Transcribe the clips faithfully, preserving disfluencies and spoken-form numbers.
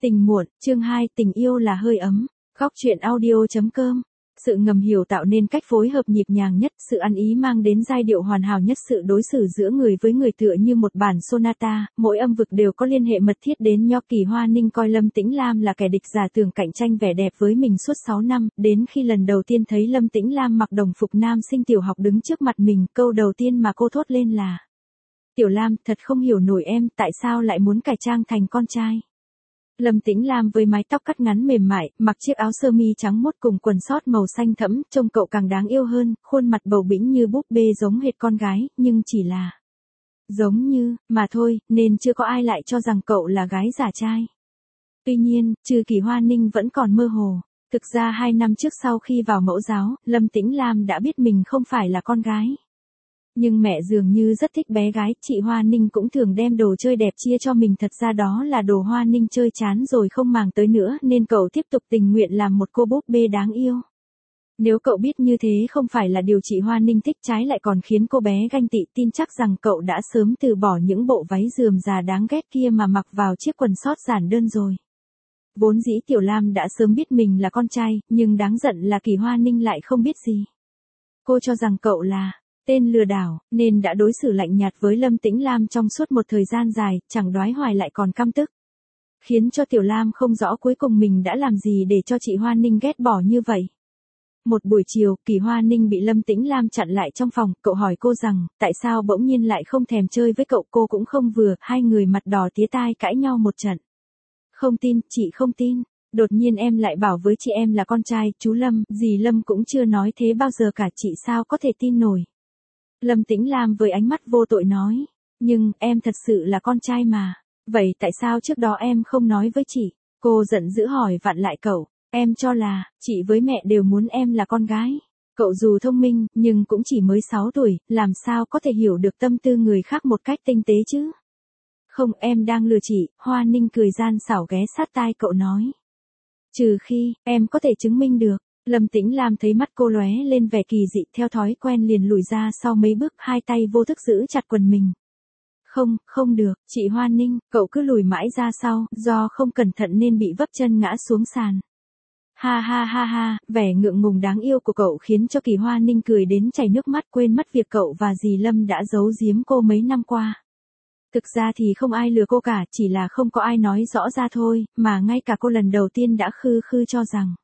Tình muộn, chương hai, tình yêu là hơi ấm. Góc truyện audio.com. Sự ngầm hiểu tạo nên cách phối hợp nhịp nhàng nhất, sự ăn ý mang đến giai điệu hoàn hảo nhất, sự đối xử giữa người với người tựa như một bản sonata, mỗi âm vực đều có liên hệ mật thiết đến Nho. Kỳ Hoa Ninh coi Lâm Tĩnh Lam là kẻ địch giả tưởng cạnh tranh vẻ đẹp với mình suốt sáu năm, đến khi lần đầu tiên thấy Lâm Tĩnh Lam mặc đồng phục nam sinh tiểu học đứng trước mặt mình, câu đầu tiên mà cô thốt lên là: "Tiểu Lam, thật không hiểu nổi em, tại sao lại muốn cải trang thành con trai?" Lâm Tĩnh Lam với mái tóc cắt ngắn mềm mại, mặc chiếc áo sơ mi trắng muốt cùng quần sót màu xanh thẫm, trông cậu càng đáng yêu hơn, khuôn mặt bầu bĩnh như búp bê giống hệt con gái, nhưng chỉ là giống như, mà thôi, nên chưa có ai lại cho rằng cậu là gái giả trai. Tuy nhiên, trừ Kỳ Hoa Ninh vẫn còn mơ hồ. Thực ra hai năm trước sau khi vào mẫu giáo, Lâm Tĩnh Lam đã biết mình không phải là con gái. Nhưng mẹ dường như rất thích bé gái, chị Hoa Ninh cũng thường đem đồ chơi đẹp chia cho mình, thật ra đó là đồ Hoa Ninh chơi chán rồi không màng tới nữa nên cậu tiếp tục tình nguyện làm một cô búp bê đáng yêu. Nếu cậu biết như thế không phải là điều chị Hoa Ninh thích, trái lại còn khiến cô bé ganh tị, tin chắc rằng cậu đã sớm từ bỏ những bộ váy rườm rà đáng ghét kia mà mặc vào chiếc quần sót giản đơn rồi. Vốn dĩ Tiểu Lam đã sớm biết mình là con trai, nhưng đáng giận là Kỳ Hoa Ninh lại không biết gì. Cô cho rằng cậu là tên lừa đảo, nên đã đối xử lạnh nhạt với Lâm Tĩnh Lam trong suốt một thời gian dài, chẳng đoái hoài lại còn căm tức. Khiến cho Tiểu Lam không rõ cuối cùng mình đã làm gì để cho chị Hoa Ninh ghét bỏ như vậy. Một buổi chiều, Kỳ Hoa Ninh bị Lâm Tĩnh Lam chặn lại trong phòng, cậu hỏi cô rằng, tại sao bỗng nhiên lại không thèm chơi với cậu, cô cũng không vừa, hai người mặt đỏ tía tai cãi nhau một trận. Không tin, chị không tin. Đột nhiên em lại bảo với chị em là con trai, chú Lâm, dì Lâm cũng chưa nói thế bao giờ cả, chị sao có thể tin nổi. Lâm Tĩnh Lam với ánh mắt vô tội nói, nhưng, em thật sự là con trai mà. Vậy tại sao trước đó em không nói với chị? Cô giận dữ hỏi vặn lại cậu, em cho là, chị với mẹ đều muốn em là con gái. Cậu dù thông minh, nhưng cũng chỉ mới sáu tuổi, làm sao có thể hiểu được tâm tư người khác một cách tinh tế chứ? Không, em đang lừa chị, Hoa Ninh cười gian xảo ghé sát tai cậu nói. Trừ khi, em có thể chứng minh được. Lâm Tĩnh Lam thấy mắt cô lóe lên vẻ kỳ dị, theo thói quen liền lùi ra sau mấy bước, hai tay vô thức giữ chặt quần mình. Không, không được, chị Hoa Ninh, cậu cứ lùi mãi ra sau, do không cẩn thận nên bị vấp chân ngã xuống sàn. Ha ha ha ha, vẻ ngượng ngùng đáng yêu của cậu khiến cho Kỳ Hoa Ninh cười đến chảy nước mắt, quên mất việc cậu và dì Lâm đã giấu giếm cô mấy năm qua. Thực ra thì không ai lừa cô cả, chỉ là không có ai nói rõ ra thôi, mà ngay cả cô lần đầu tiên đã khư khư cho rằng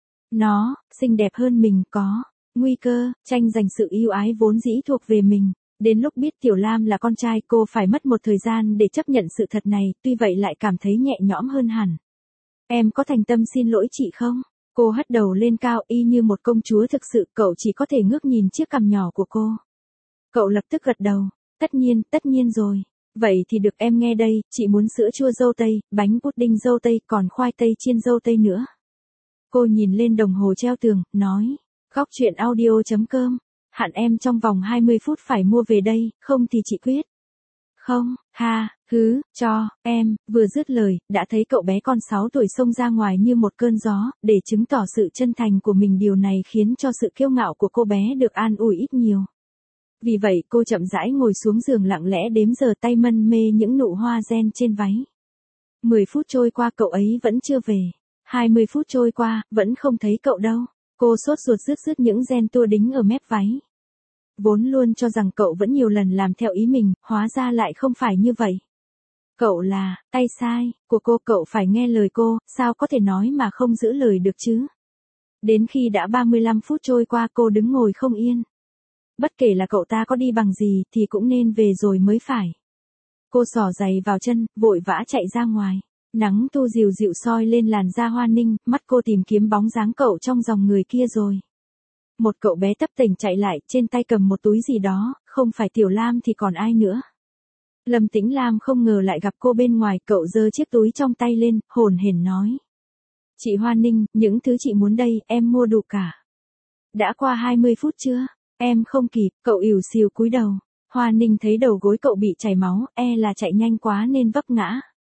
nó xinh đẹp hơn mình, có nguy cơ tranh giành sự yêu ái vốn dĩ thuộc về mình. Đến lúc biết Tiểu Lam là con trai, cô phải mất một thời gian để chấp nhận sự thật này, tuy vậy lại cảm thấy nhẹ nhõm hơn hẳn. Em có thành tâm xin lỗi chị không? Cô hất đầu lên cao y như một công chúa thực sự, cậu chỉ có thể ngước nhìn chiếc cằm nhỏ của cô. Cậu lập tức gật đầu, tất nhiên, tất nhiên rồi. Vậy thì được, em nghe đây, chị muốn sữa chua dâu tây, bánh pudding dâu tây, còn khoai tây chiên dâu tây nữa. Cô nhìn lên đồng hồ treo tường, nói, góc truyện audio.com, hạn em trong vòng hai mươi phút phải mua về đây, không thì chị quyết. Không, ha, hứ, cho, em, vừa dứt lời, đã thấy cậu bé con sáu tuổi xông ra ngoài như một cơn gió, để chứng tỏ sự chân thành của mình, điều này khiến cho sự kiêu ngạo của cô bé được an ủi ít nhiều. Vì vậy cô chậm rãi ngồi xuống giường lặng lẽ đếm giờ, tay mân mê những nụ hoa ren trên váy. mười phút trôi qua cậu ấy vẫn chưa về. hai mươi phút trôi qua, vẫn không thấy cậu đâu. Cô sốt ruột rứt rứt những ren tua đính ở mép váy. Vốn luôn cho rằng cậu vẫn nhiều lần làm theo ý mình, hóa ra lại không phải như vậy. Cậu là tay sai của cô, cậu phải nghe lời cô, sao có thể nói mà không giữ lời được chứ? Đến khi đã ba mươi lăm phút trôi qua, cô đứng ngồi không yên. Bất kể là cậu ta có đi bằng gì thì cũng nên về rồi mới phải. Cô xỏ giày vào chân, vội vã chạy ra ngoài. Nắng tu dịu dịu soi lên làn da Hoa Ninh, mắt cô tìm kiếm bóng dáng cậu trong dòng người kia rồi. Một cậu bé tấp tềnh chạy lại, trên tay cầm một túi gì đó, không phải Tiểu Lam thì còn ai nữa. Lâm Tĩnh Lam không ngờ lại gặp cô bên ngoài, cậu giơ chiếc túi trong tay lên, hồn hển nói. Chị Hoa Ninh, những thứ chị muốn đây, em mua đủ cả. Đã qua hai mươi phút chưa? Em không kịp, cậu ỉu xìu cúi đầu. Hoa Ninh thấy đầu gối cậu bị chảy máu, e là chạy nhanh quá nên vấp ngã.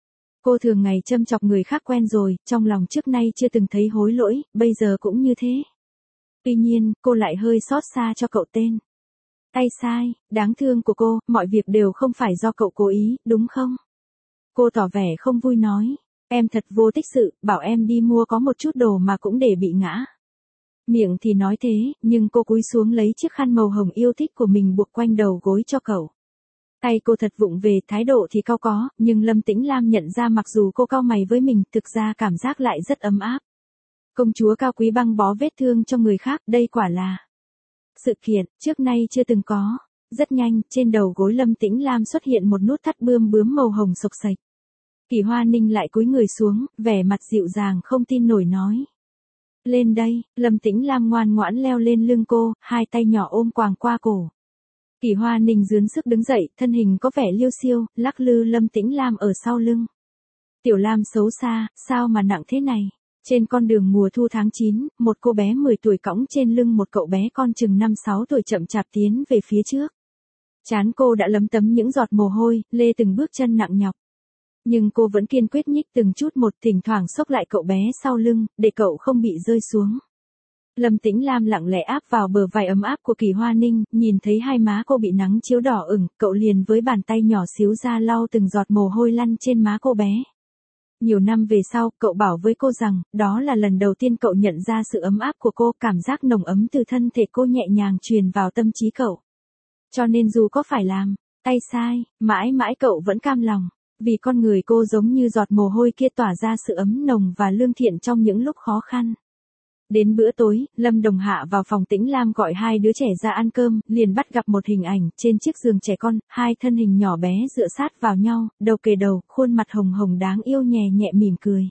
Cô thường ngày châm chọc người khác quen rồi, trong lòng trước nay chưa từng thấy hối lỗi, bây giờ cũng như thế. Tuy nhiên, cô lại hơi xót xa cho cậu tên tay sai, đáng thương của cô, mọi việc đều không phải do cậu cố ý, đúng không? Cô tỏ vẻ không vui nói, Em thật vô tích sự, bảo em đi mua có một chút đồ mà cũng để bị ngã. Miệng thì nói thế, nhưng cô cúi xuống lấy chiếc khăn màu hồng yêu thích của mình buộc quanh đầu gối cho cậu. Tay cô thật vụng về, thái độ thì cau có, nhưng Lâm Tĩnh Lam nhận ra mặc dù cô cau mày với mình, thực ra cảm giác lại rất ấm áp. Công chúa cao quý băng bó vết thương cho người khác, đây quả là sự kiện trước nay chưa từng có. Rất nhanh, trên đầu gối Lâm Tĩnh Lam xuất hiện một nút thắt bươm bướm màu hồng sộc sạch. Kỳ Hoa Ninh lại cúi người xuống, vẻ mặt dịu dàng không tin nổi nói. Lên đây, Lâm Tĩnh Lam ngoan ngoãn leo lên lưng cô, hai tay nhỏ ôm quàng qua cổ. Kỳ Hoa Ninh dướn sức đứng dậy, thân hình có vẻ liêu xiêu, lắc lư Lâm Tĩnh Lam ở sau lưng. Tiểu Lam xấu xa, sao mà nặng thế này? Trên con đường mùa thu tháng chín, một cô bé mười tuổi cõng trên lưng một cậu bé con chừng năm sáu tuổi chậm chạp tiến về phía trước. Trán cô đã lấm tấm những giọt mồ hôi, lê từng bước chân nặng nhọc. Nhưng cô vẫn kiên quyết nhích từng chút một, thỉnh thoảng xốc lại cậu bé sau lưng, để cậu không bị rơi xuống. Lâm Tĩnh Lam lặng lẽ áp vào bờ vai ấm áp của Kỳ Hoa Ninh, nhìn thấy hai má cô bị nắng chiếu đỏ ửng, cậu liền với bàn tay nhỏ xíu ra lau từng giọt mồ hôi lăn trên má cô bé. Nhiều năm về sau, cậu bảo với cô rằng, đó là lần đầu tiên cậu nhận ra sự ấm áp của cô, cảm giác nồng ấm từ thân thể cô nhẹ nhàng truyền vào tâm trí cậu. Cho nên dù có phải làm tay sai, mãi mãi cậu vẫn cam lòng, vì con người cô giống như giọt mồ hôi kia tỏa ra sự ấm nồng và lương thiện trong những lúc khó khăn. Đến bữa tối, Lâm Đồng Hạ vào phòng Tĩnh Lam gọi hai đứa trẻ ra ăn cơm, liền bắt gặp một hình ảnh, trên chiếc giường trẻ con, hai thân hình nhỏ bé dựa sát vào nhau, đầu kề đầu, khuôn mặt hồng hồng đáng yêu nhẹ nhẹ mỉm cười.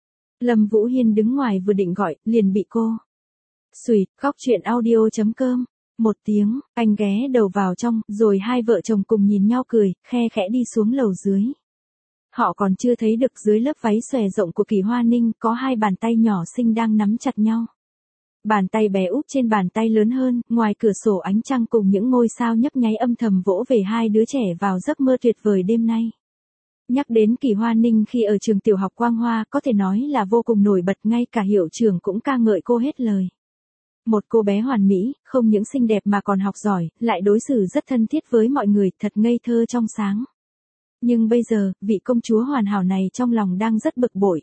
Lâm Vũ Hiên đứng ngoài vừa định gọi, liền bị cô xùyt, khóc chuyện audio chấm com. Một tiếng, anh ghé đầu vào trong, rồi hai vợ chồng cùng nhìn nhau cười, khe khẽ đi xuống lầu dưới. Họ còn chưa thấy được dưới lớp váy xòe rộng của Kỳ Hoa Ninh, có hai bàn tay nhỏ xinh đang nắm chặt nhau. Bàn tay bé úp trên bàn tay lớn hơn, ngoài cửa sổ ánh trăng cùng những ngôi sao nhấp nháy âm thầm vỗ về hai đứa trẻ vào giấc mơ tuyệt vời đêm nay. Nhắc đến Kỳ Hoa Ninh khi ở trường tiểu học Quang Hoa, có thể nói là vô cùng nổi bật, ngay cả hiệu trưởng cũng ca ngợi cô hết lời. Một cô bé hoàn mỹ, không những xinh đẹp mà còn học giỏi, lại đối xử rất thân thiết với mọi người, thật ngây thơ trong sáng. Nhưng bây giờ, vị công chúa hoàn hảo này trong lòng đang rất bực bội.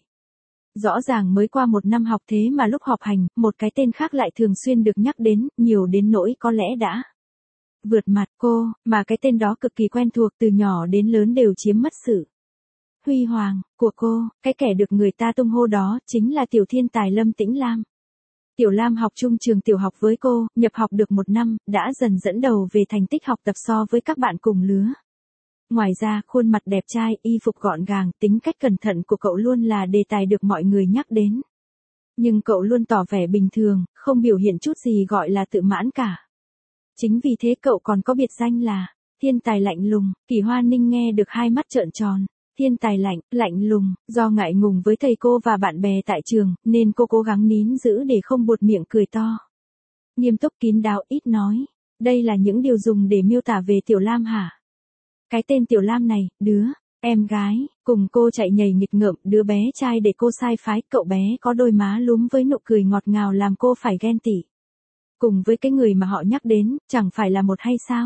Rõ ràng mới qua một năm học thế mà lúc họp hành, một cái tên khác lại thường xuyên được nhắc đến, nhiều đến nỗi có lẽ đã vượt mặt cô, mà cái tên đó cực kỳ quen thuộc, từ nhỏ đến lớn đều chiếm mất sự huy hoàng của cô. Cái kẻ được người ta tung hô đó chính là tiểu thiên tài Lâm Tĩnh Lam. Tiểu Lam học chung trường tiểu học với cô, nhập học được một năm, đã dần dẫn đầu về thành tích học tập so với các bạn cùng lứa. Ngoài ra, khuôn mặt đẹp trai, y phục gọn gàng, tính cách cẩn thận của cậu luôn là đề tài được mọi người nhắc đến. Nhưng cậu luôn tỏ vẻ bình thường, không biểu hiện chút gì gọi là tự mãn cả. Chính vì thế cậu còn có biệt danh là thiên tài lạnh lùng. Kỳ Hoa Ninh nghe được hai mắt trợn tròn. Thiên tài lạnh, lạnh lùng, do ngại ngùng với thầy cô và bạn bè tại trường, nên cô cố gắng nín giữ để không buột miệng cười to. Nghiêm túc kín đáo, ít nói. Đây là những điều dùng để miêu tả về Tiểu Lam hả? Cái tên Tiểu Lam này, đứa em gái, cùng cô chạy nhảy nghịch ngợm, đứa bé trai để cô sai phái, cậu bé có đôi má lúm với nụ cười ngọt ngào làm cô phải ghen tị. Cùng với cái người mà họ nhắc đến, chẳng phải là một hay sao?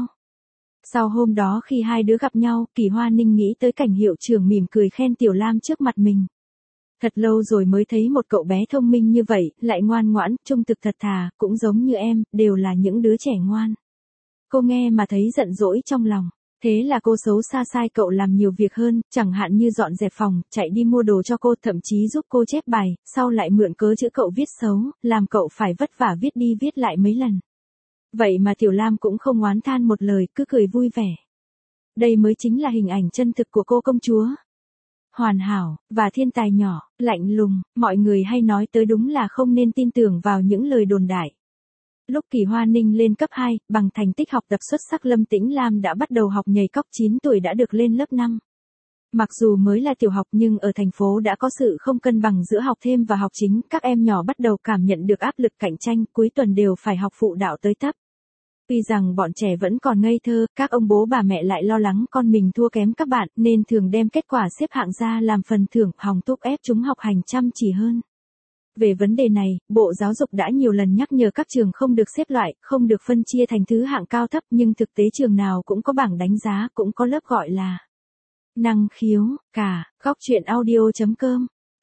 Sau hôm đó khi hai đứa gặp nhau, Kỳ Hoa Ninh nghĩ tới cảnh hiệu trưởng mỉm cười khen Tiểu Lam trước mặt mình. Thật lâu rồi mới thấy một cậu bé thông minh như vậy, lại ngoan ngoãn, trung thực thật thà, cũng giống như em, đều là những đứa trẻ ngoan. Cô nghe mà thấy giận dỗi trong lòng. Thế là cô xấu xa sai cậu làm nhiều việc hơn, chẳng hạn như dọn dẹp phòng, chạy đi mua đồ cho cô, thậm chí giúp cô chép bài, sau lại mượn cớ chữ cậu viết xấu, làm cậu phải vất vả viết đi viết lại mấy lần. Vậy mà Tiểu Lam cũng không oán than một lời, cứ cười vui vẻ. Đây mới chính là hình ảnh chân thực của cô công chúa. Hoàn hảo, và thiên tài nhỏ, lạnh lùng, mọi người hay nói tới đúng là không nên tin tưởng vào những lời đồn đại. Lúc Kỳ Hoa Ninh lên cấp hai, bằng thành tích học tập xuất sắc, Lâm Tĩnh Lam đã bắt đầu học nhảy cóc, chín tuổi đã được lên lớp năm. Mặc dù mới là tiểu học nhưng ở thành phố đã có sự không cân bằng giữa học thêm và học chính, các em nhỏ bắt đầu cảm nhận được áp lực cạnh tranh, cuối tuần đều phải học phụ đạo tới tấp. Tuy rằng bọn trẻ vẫn còn ngây thơ, các ông bố bà mẹ lại lo lắng con mình thua kém các bạn, nên thường đem kết quả xếp hạng ra làm phần thưởng, hòng thúc ép chúng học hành chăm chỉ hơn. Về vấn đề này, Bộ Giáo dục đã nhiều lần nhắc nhở các trường không được xếp loại, không được phân chia thành thứ hạng cao thấp, nhưng thực tế trường nào cũng có bảng đánh giá, cũng có lớp gọi là năng khiếu, cả, khóc chuyện audio chấm com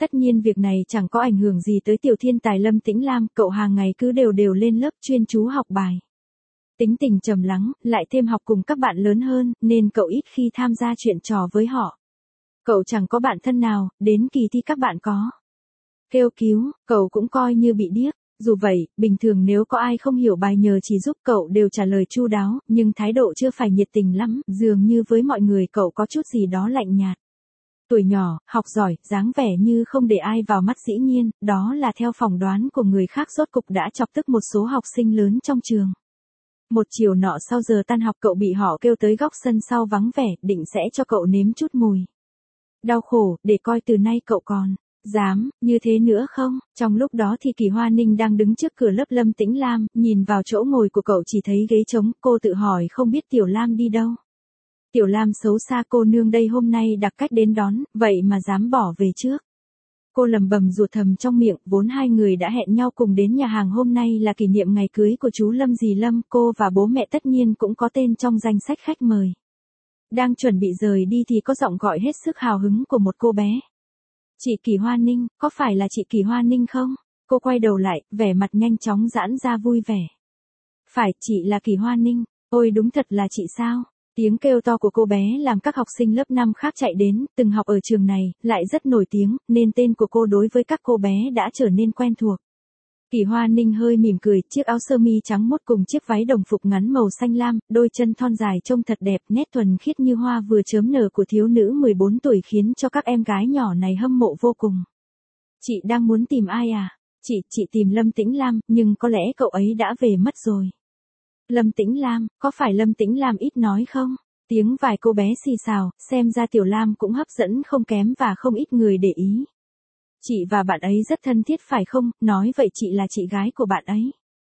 Tất nhiên việc này chẳng có ảnh hưởng gì tới tiểu thiên tài Lâm Tĩnh Lam, cậu hàng ngày cứ đều đều lên lớp chuyên chú học bài. Tính tình trầm lắng, lại thêm học cùng các bạn lớn hơn, nên cậu ít khi tham gia chuyện trò với họ. Cậu chẳng có bạn thân nào, đến kỳ thi các bạn có kêu cứu, cậu cũng coi như bị điếc. Dù vậy, bình thường nếu có ai không hiểu bài nhờ chỉ giúp cậu đều trả lời chu đáo, nhưng thái độ chưa phải nhiệt tình lắm, dường như với mọi người cậu có chút gì đó lạnh nhạt. Tuổi nhỏ, học giỏi, dáng vẻ như không để ai vào mắt, dĩ nhiên, đó là theo phỏng đoán của người khác, rốt cục đã chọc tức một số học sinh lớn trong trường. Một chiều nọ sau giờ tan học cậu bị họ kêu tới góc sân sau vắng vẻ, định sẽ cho cậu nếm chút mùi đau khổ, để coi từ nay cậu còn dám như thế nữa không? Trong lúc đó thì Kỳ Hoa Ninh đang đứng trước cửa lớp Lâm Tĩnh Lam, nhìn vào chỗ ngồi của cậu chỉ thấy ghế trống, cô tự hỏi không biết Tiểu Lam đi đâu. Tiểu Lam xấu xa cô nương đây hôm nay đặc cách đến đón, vậy mà dám bỏ về trước. Cô lầm bầm rụt thầm trong miệng, vốn hai người đã hẹn nhau cùng đến nhà hàng, hôm nay là kỷ niệm ngày cưới của chú Lâm dì Lâm, cô và bố mẹ tất nhiên cũng có tên trong danh sách khách mời. Đang chuẩn bị rời đi thì có giọng gọi hết sức hào hứng của một cô bé. Chị Kỳ Hoa Ninh, có phải là chị Kỳ Hoa Ninh không? Cô quay đầu lại, vẻ mặt nhanh chóng giãn ra vui vẻ. Phải, chị là Kỳ Hoa Ninh. Ôi đúng thật là chị sao? Tiếng kêu to của cô bé làm các học sinh lớp năm khác chạy đến, từng học ở trường này, lại rất nổi tiếng, nên tên của cô đối với các cô bé đã trở nên quen thuộc. Kỳ Hoa Ninh hơi mỉm cười, chiếc áo sơ mi trắng mốt cùng chiếc váy đồng phục ngắn màu xanh lam, đôi chân thon dài trông thật đẹp, nét thuần khiết như hoa vừa chớm nở của thiếu nữ mười bốn tuổi khiến cho các em gái nhỏ này hâm mộ vô cùng. Chị đang muốn tìm ai à? Chị, chị tìm Lâm Tĩnh Lam, nhưng có lẽ cậu ấy đã về mất rồi. Lâm Tĩnh Lam, có phải Lâm Tĩnh Lam ít nói không? Tiếng vài cô bé xì xào, xem ra Tiểu Lam cũng hấp dẫn không kém và không ít người để ý. Chị và bạn ấy rất thân thiết phải không? Nói vậy chị là chị gái của bạn ấy.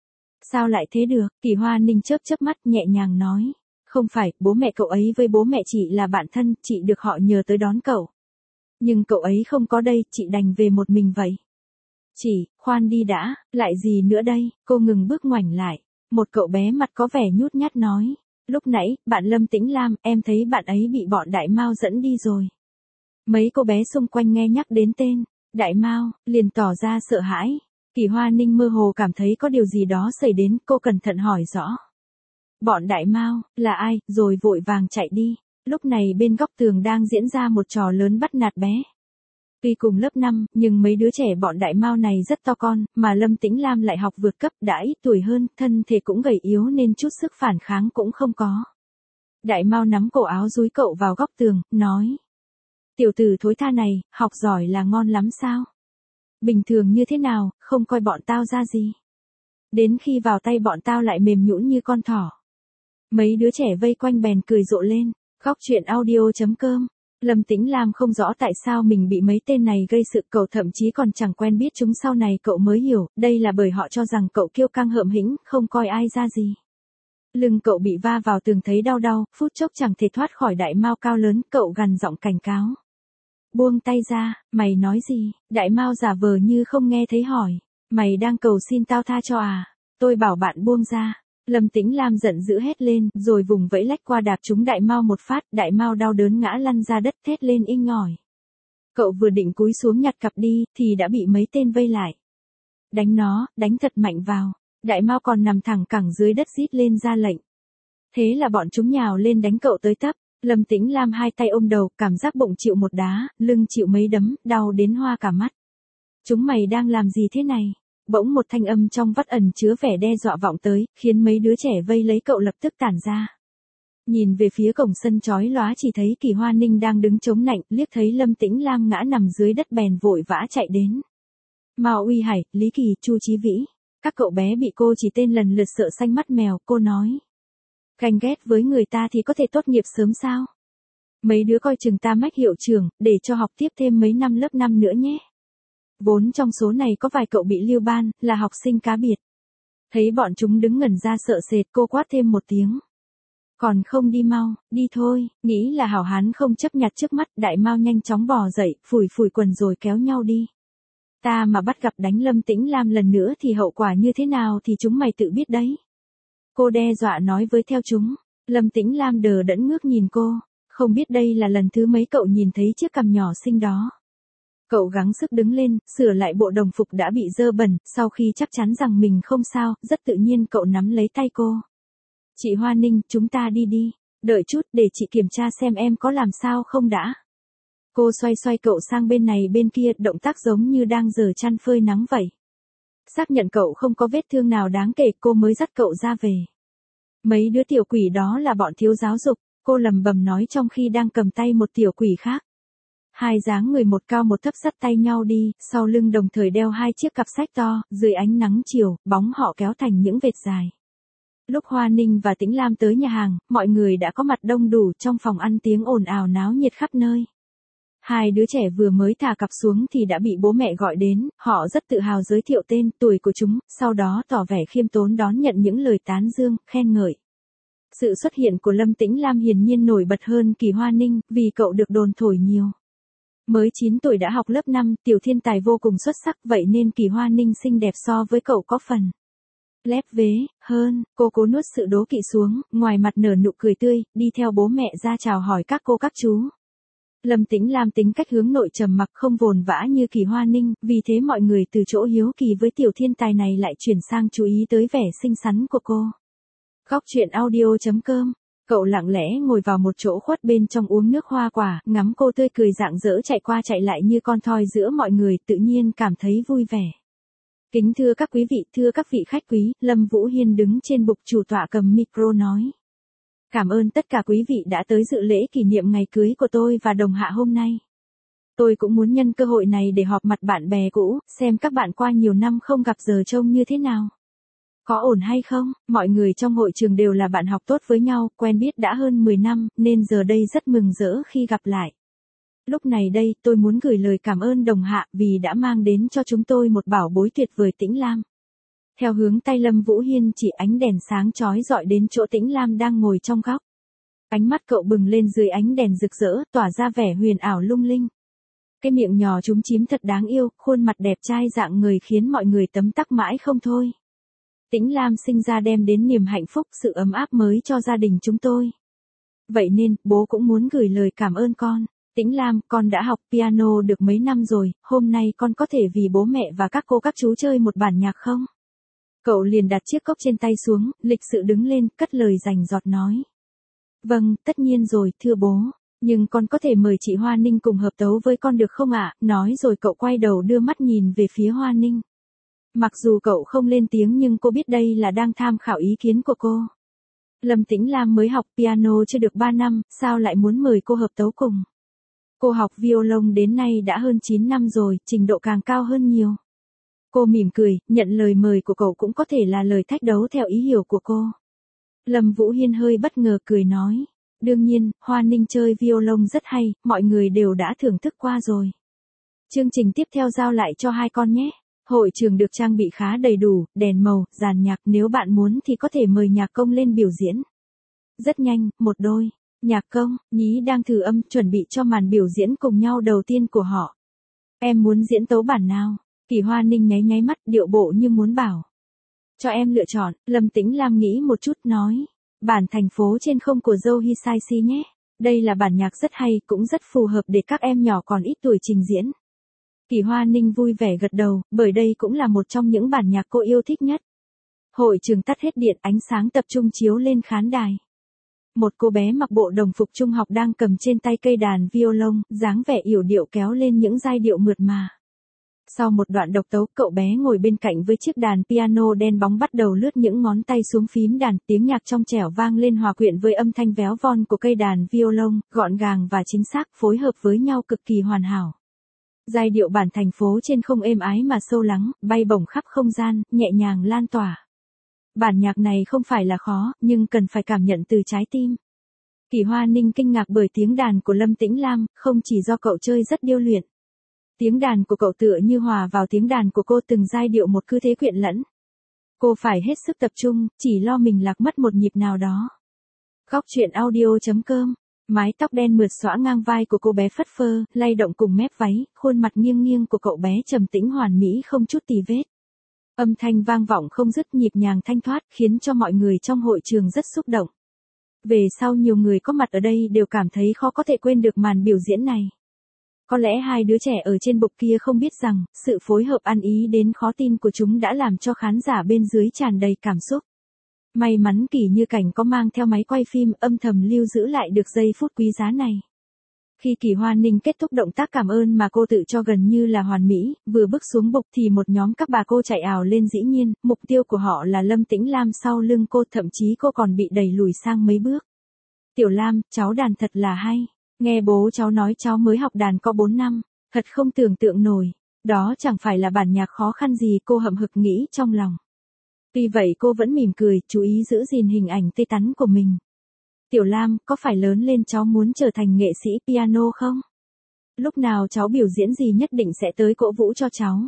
Sao lại thế được? Kỳ Hoa Ninh chớp chớp mắt nhẹ nhàng nói. Không phải, bố mẹ cậu ấy với bố mẹ chị là bạn thân, chị được họ nhờ tới đón cậu. Nhưng cậu ấy không có đây, chị đành về một mình vậy. Chị, khoan đi đã, lại gì nữa đây? Cô ngừng bước ngoảnh lại. Một cậu bé mặt có vẻ nhút nhát nói. Lúc nãy, bạn Lâm Tĩnh Lam, em thấy bạn ấy bị bọn Đại Mao dẫn đi rồi. Mấy cô bé xung quanh nghe nhắc đến tên Đại Mao, liền tỏ ra sợ hãi. Kỳ Hoa Ninh mơ hồ cảm thấy có điều gì đó xảy đến, cô cẩn thận hỏi rõ. Bọn Đại Mao, là ai, rồi vội vàng chạy đi. Lúc này bên góc tường đang diễn ra một trò lớn bắt nạt bé. Tuy cùng lớp năm, nhưng mấy đứa trẻ bọn Đại Mao này rất to con, mà Lâm Tĩnh Lam lại học vượt cấp, đã ít tuổi hơn, thân thể cũng gầy yếu nên chút sức phản kháng cũng không có. Đại Mao nắm cổ áo dúi cậu vào góc tường, nói. Tiểu tử thối tha này, học giỏi là ngon lắm sao? Bình thường như thế nào, không coi bọn tao ra gì. Đến khi vào tay bọn tao lại mềm nhũn như con thỏ. Mấy đứa trẻ vây quanh bèn cười rộ lên. Góc truyện audio chấm com. Lâm Tĩnh Lam không rõ tại sao mình bị mấy tên này gây sự, cậu thậm chí còn chẳng quen biết chúng, sau này cậu mới hiểu, đây là bởi họ cho rằng cậu kiêu căng hợm hĩnh, không coi ai ra gì. Lưng cậu bị va vào tường thấy đau đau, phút chốc chẳng thể thoát khỏi Đại Mao cao lớn, cậu gằn giọng cảnh cáo. Buông tay ra, mày nói gì? Đại Mao giả vờ như không nghe thấy hỏi. Mày đang cầu xin tao tha cho à? Tôi bảo bạn buông ra. Lâm Tĩnh Lam giận dữ hét lên, rồi vùng vẫy lách qua đạp trúng Đại Mao một phát, Đại Mao đau đớn ngã lăn ra đất thét lên inh ỏi. Cậu vừa định cúi xuống nhặt cặp đi, thì đã bị mấy tên vây lại. Đánh nó, đánh thật mạnh vào. Đại Mao còn nằm thẳng cẳng dưới đất rít lên ra lệnh. Thế là bọn chúng nhào lên đánh cậu tới tấp. Lâm Tĩnh Lam hai tay ôm đầu, cảm giác bụng chịu một đá, lưng chịu mấy đấm, đau đến hoa cả mắt. Chúng mày đang làm gì thế này? Bỗng một thanh âm trong vắt ẩn chứa vẻ đe dọa vọng tới, khiến mấy đứa trẻ vây lấy cậu lập tức tản ra. Nhìn về phía cổng sân chói lóa chỉ thấy Kỳ Hoa Ninh đang đứng chống nạnh, liếc thấy Lâm Tĩnh Lam ngã nằm dưới đất bèn vội vã chạy đến. Mao Uy Hải, Lý Kỳ, Chu Chí Vĩ. Các cậu bé bị cô chỉ tên lần lượt sợ xanh mắt mèo, cô nói. Ganh ghét với người ta thì có thể tốt nghiệp sớm sao? Mấy đứa coi chừng ta mách hiệu trưởng, để cho học tiếp thêm mấy năm lớp năm nữa nhé. Vốn trong số này có vài cậu bị lưu ban, là học sinh cá biệt. Thấy bọn chúng đứng ngẩn ra sợ sệt, cô quát thêm một tiếng. Còn không đi mau, đi thôi, nghĩ là hảo hán không chấp nhặt trước mắt, Đại Mao nhanh chóng bò dậy, phủi phủi quần rồi kéo nhau đi. Ta mà bắt gặp đánh Lâm Tĩnh Lam lần nữa thì hậu quả như thế nào thì chúng mày tự biết đấy. Cô đe dọa nói với theo chúng. Lâm Tĩnh Lam đờ đẫn ngước nhìn cô, không biết đây là lần thứ mấy cậu nhìn thấy chiếc cằm nhỏ xinh đó. Cậu gắng sức đứng lên, sửa lại bộ đồng phục đã bị dơ bẩn, sau khi chắc chắn rằng mình không sao, rất tự nhiên cậu nắm lấy tay cô. Chị Hoa Ninh, chúng ta đi đi. Đợi chút để chị kiểm tra xem em có làm sao không đã. Cô xoay xoay cậu sang bên này bên kia, động tác giống như đang giở chăn phơi nắng vậy. Xác nhận cậu không có vết thương nào đáng kể, cô mới dắt cậu ra về. Mấy đứa tiểu quỷ đó là bọn thiếu giáo dục, cô lầm bầm nói trong khi đang cầm tay một tiểu quỷ khác. Hai dáng người một cao một thấp dắt tay nhau đi, sau lưng đồng thời đeo hai chiếc cặp sách to, dưới ánh nắng chiều, bóng họ kéo thành những vệt dài. Lúc Hoa Ninh và Tĩnh Lam tới nhà hàng, mọi người đã có mặt đông đủ, trong phòng ăn tiếng ồn ào náo nhiệt khắp nơi. Hai đứa trẻ vừa mới thả cặp xuống thì đã bị bố mẹ gọi đến, họ rất tự hào giới thiệu tên, tuổi của chúng, sau đó tỏ vẻ khiêm tốn đón nhận những lời tán dương, khen ngợi. Sự xuất hiện của Lâm Tĩnh Lam hiển nhiên nổi bật hơn Kỳ Hoa Ninh, vì cậu được đồn thổi nhiều. Mới chín tuổi đã học lớp năm, tiểu thiên tài vô cùng xuất sắc, vậy nên Kỳ Hoa Ninh xinh đẹp so với cậu có phần lép vế hơn. Cô cố nuốt sự đố kỵ xuống, ngoài mặt nở nụ cười tươi, đi theo bố mẹ ra chào hỏi các cô các chú. Lâm Tĩnh Lam tính cách hướng nội trầm mặc không vồn vã như Kỳ Hoa Ninh, vì thế mọi người từ chỗ hiếu kỳ với tiểu thiên tài này lại chuyển sang chú ý tới vẻ xinh xắn của cô. Góc truyện audio chấm com. Cậu lặng lẽ ngồi vào một chỗ khuất bên trong uống nước hoa quả, ngắm cô tươi cười rạng rỡ chạy qua chạy lại như con thoi giữa mọi người, tự nhiên cảm thấy vui vẻ. Kính thưa các quý vị, thưa các vị khách quý, Lâm Vũ Hiên đứng trên bục chủ tọa cầm micro nói. Cảm ơn tất cả quý vị đã tới dự lễ kỷ niệm ngày cưới của tôi và đồng hạ hôm nay. Tôi cũng muốn nhân cơ hội này để họp mặt bạn bè cũ, xem các bạn qua nhiều năm không gặp giờ trông như thế nào. Có ổn hay không? Mọi người trong hội trường đều là bạn học tốt với nhau, quen biết đã hơn mười năm, nên giờ đây rất mừng rỡ khi gặp lại. Lúc này đây, tôi muốn gửi lời cảm ơn đồng hạ vì đã mang đến cho chúng tôi một bảo bối tuyệt vời Tĩnh Lam. Theo hướng tay Lâm Vũ Hiên chỉ ánh đèn sáng chói dọi đến chỗ Tĩnh Lam đang ngồi trong góc. Ánh mắt cậu bừng lên dưới ánh đèn rực rỡ, tỏa ra vẻ huyền ảo lung linh. Cái miệng nhỏ chúm chím thật đáng yêu, khuôn mặt đẹp trai dạng người khiến mọi người tấm tắc mãi không thôi. Tĩnh Lam sinh ra đem đến niềm hạnh phúc, sự ấm áp mới cho gia đình chúng tôi. Vậy nên, bố cũng muốn gửi lời cảm ơn con. Tĩnh Lam, con đã học piano được mấy năm rồi, hôm nay con có thể vì bố mẹ và các cô các chú chơi một bản nhạc không? Cậu liền đặt chiếc cốc trên tay xuống, lịch sự đứng lên, cất lời rành giọt nói. Vâng, tất nhiên rồi, thưa bố. Nhưng con có thể mời chị Hoa Ninh cùng hợp tấu với con được không ạ? Nói rồi cậu quay đầu đưa mắt nhìn về phía Hoa Ninh. Mặc dù cậu không lên tiếng nhưng cô biết đây là đang tham khảo ý kiến của cô. Lâm Tĩnh Lam mới học piano chưa được ba năm, sao lại muốn mời cô hợp tấu cùng? Cô học violon đến nay đã hơn chín năm rồi, trình độ càng cao hơn nhiều. Cô mỉm cười, nhận lời mời của cậu cũng có thể là lời thách đấu theo ý hiểu của cô. Lâm Vũ Hiên hơi bất ngờ cười nói. Đương nhiên, Hoa Ninh chơi violon rất hay, mọi người đều đã thưởng thức qua rồi. Chương trình tiếp theo giao lại cho hai con nhé. Hội trường được trang bị khá đầy đủ, đèn màu, dàn nhạc, nếu bạn muốn thì có thể mời nhạc công lên biểu diễn. Rất nhanh, một đôi nhạc công, nhí đang thử âm, chuẩn bị cho màn biểu diễn cùng nhau đầu tiên của họ. Em muốn diễn tấu bản nào? Kỳ Hoa Ninh nháy nháy mắt, điệu bộ như muốn bảo. Cho em lựa chọn, Lâm Tĩnh Lam nghĩ một chút nói. Bản Thành phố trên không của Joe Hisaishi nhé. Đây là bản nhạc rất hay, cũng rất phù hợp để các em nhỏ còn ít tuổi trình diễn. Kỳ Hoa Ninh vui vẻ gật đầu, bởi đây cũng là một trong những bản nhạc cô yêu thích nhất. Hội trường tắt hết điện, ánh sáng tập trung chiếu lên khán đài. Một cô bé mặc bộ đồng phục trung học đang cầm trên tay cây đàn violon, dáng vẻ yểu điệu kéo lên những giai điệu mượt mà. Sau một đoạn độc tấu, cậu bé ngồi bên cạnh với chiếc đàn piano đen bóng bắt đầu lướt những ngón tay xuống phím đàn, tiếng nhạc trong trẻo vang lên hòa quyện với âm thanh véo von của cây đàn violon, gọn gàng và chính xác, phối hợp với nhau cực kỳ hoàn hảo. Giai điệu bản Thành phố trên không êm ái mà sâu lắng, bay bổng khắp không gian, nhẹ nhàng lan tỏa. Bản nhạc này không phải là khó, nhưng cần phải cảm nhận từ trái tim. Kỳ Hoa Ninh kinh ngạc bởi tiếng đàn của Lâm Tĩnh Lam, không chỉ do cậu chơi rất điêu luyện. Tiếng đàn của cậu tựa như hòa vào tiếng đàn của cô, từng giai điệu một cứ thế quyện lẫn. Cô phải hết sức tập trung, chỉ lo mình lạc mất một nhịp nào đó. Góc truyện audio chấm com. Mái tóc đen mượt xõa ngang vai của cô bé phất phơ, lay động cùng mép váy, khuôn mặt nghiêng nghiêng của cậu bé trầm tĩnh hoàn mỹ không chút tì vết. Âm thanh vang vọng không dứt, nhịp nhàng thanh thoát, khiến cho mọi người trong hội trường rất xúc động. Về sau nhiều người có mặt ở đây đều cảm thấy khó có thể quên được màn biểu diễn này. Có lẽ hai đứa trẻ ở trên bục kia không biết rằng, sự phối hợp ăn ý đến khó tin của chúng đã làm cho khán giả bên dưới tràn đầy cảm xúc. May mắn Kỷ Như Cảnh có mang theo máy quay phim, âm thầm lưu giữ lại được giây phút quý giá này. Khi Kỳ Hoa Ninh kết thúc động tác cảm ơn mà cô tự cho gần như là hoàn mỹ, vừa bước xuống bục thì một nhóm các bà cô chạy ào lên, dĩ nhiên, mục tiêu của họ là Lâm Tĩnh Lam sau lưng cô, thậm chí cô còn bị đẩy lùi sang mấy bước. Tiểu Lam, cháu đàn thật là hay. Nghe bố cháu nói cháu mới học đàn có bốn năm, thật không tưởng tượng nổi. Đó chẳng phải là bản nhạc khó khăn gì, cô hậm hực nghĩ trong lòng. Tuy vậy cô vẫn mỉm cười, chú ý giữ gìn hình ảnh tươi tắn của mình. Tiểu Lam, có phải lớn lên cháu muốn trở thành nghệ sĩ piano không? Lúc nào cháu biểu diễn gì nhất định sẽ tới cổ vũ cho cháu.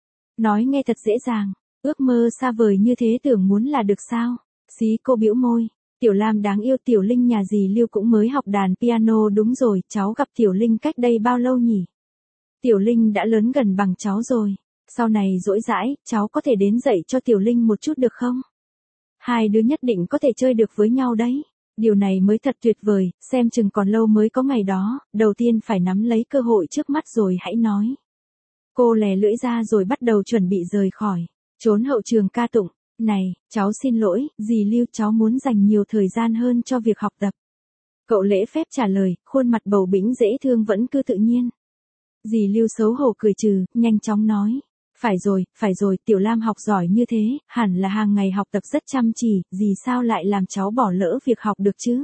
Nói nghe thật dễ dàng, ước mơ xa vời như thế tưởng muốn là được sao? Xí, cô bĩu môi. Tiểu Lam đáng yêu, Tiểu Linh nhà dì Lưu cũng mới học đàn piano. Đúng rồi, cháu gặp Tiểu Linh cách đây bao lâu nhỉ? Tiểu Linh đã lớn gần bằng cháu rồi. Sau này rỗi rãi, cháu có thể đến dạy cho Tiểu Linh một chút được không? Hai đứa nhất định có thể chơi được với nhau đấy. Điều này mới thật tuyệt vời, xem chừng còn lâu mới có ngày đó, đầu tiên phải nắm lấy cơ hội trước mắt rồi hãy nói. Cô lè lưỡi ra rồi bắt đầu chuẩn bị rời khỏi, trốn hậu trường ca tụng. Này, cháu xin lỗi, dì Lưu, cháu muốn dành nhiều thời gian hơn cho việc học tập. Cậu lễ phép trả lời, khuôn mặt bầu bĩnh dễ thương vẫn cứ tự nhiên. Dì Lưu xấu hổ cười trừ, nhanh chóng nói. Phải rồi, phải rồi, Tiểu Lam học giỏi như thế, hẳn là hàng ngày học tập rất chăm chỉ, dì sao lại làm cháu bỏ lỡ việc học được chứ?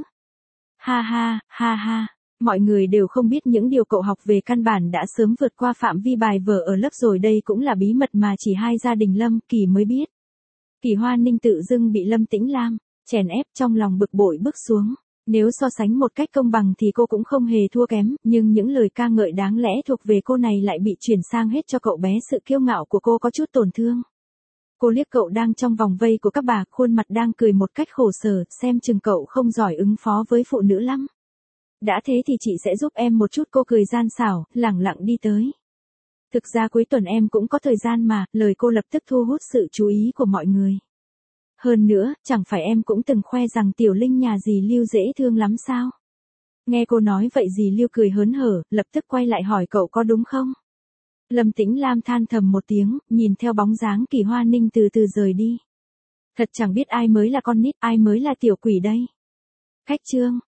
Ha ha, ha ha, mọi người đều không biết những điều cậu học về căn bản đã sớm vượt qua phạm vi bài vở ở lớp rồi, đây cũng là bí mật mà chỉ hai gia đình Lâm Kỳ mới biết. Kỳ Hoa Ninh tự dưng bị Lâm Tĩnh Lam chèn ép, trong lòng bực bội bước xuống. Nếu so sánh một cách công bằng thì cô cũng không hề thua kém, nhưng những lời ca ngợi đáng lẽ thuộc về cô này lại bị chuyển sang hết cho cậu bé, sự kiêu ngạo của cô có chút tổn thương. Cô liếc cậu đang trong vòng vây của các bà, khuôn mặt đang cười một cách khổ sở, xem chừng cậu không giỏi ứng phó với phụ nữ lắm. Đã thế thì chị sẽ giúp em một chút, cô cười gian xảo, lẳng lặng đi tới. Thực ra cuối tuần em cũng có thời gian mà, lời cô lập tức thu hút sự chú ý của mọi người. Hơn nữa, chẳng phải em cũng từng khoe rằng Tiểu Linh nhà dì Lưu dễ thương lắm sao? Nghe cô nói vậy dì Lưu cười hớn hở, lập tức quay lại hỏi cậu có đúng không? Lâm Tĩnh Lam than thầm một tiếng, nhìn theo bóng dáng Kỳ Hoa Ninh từ từ rời đi. Thật chẳng biết ai mới là con nít, ai mới là tiểu quỷ đây. Khách chương.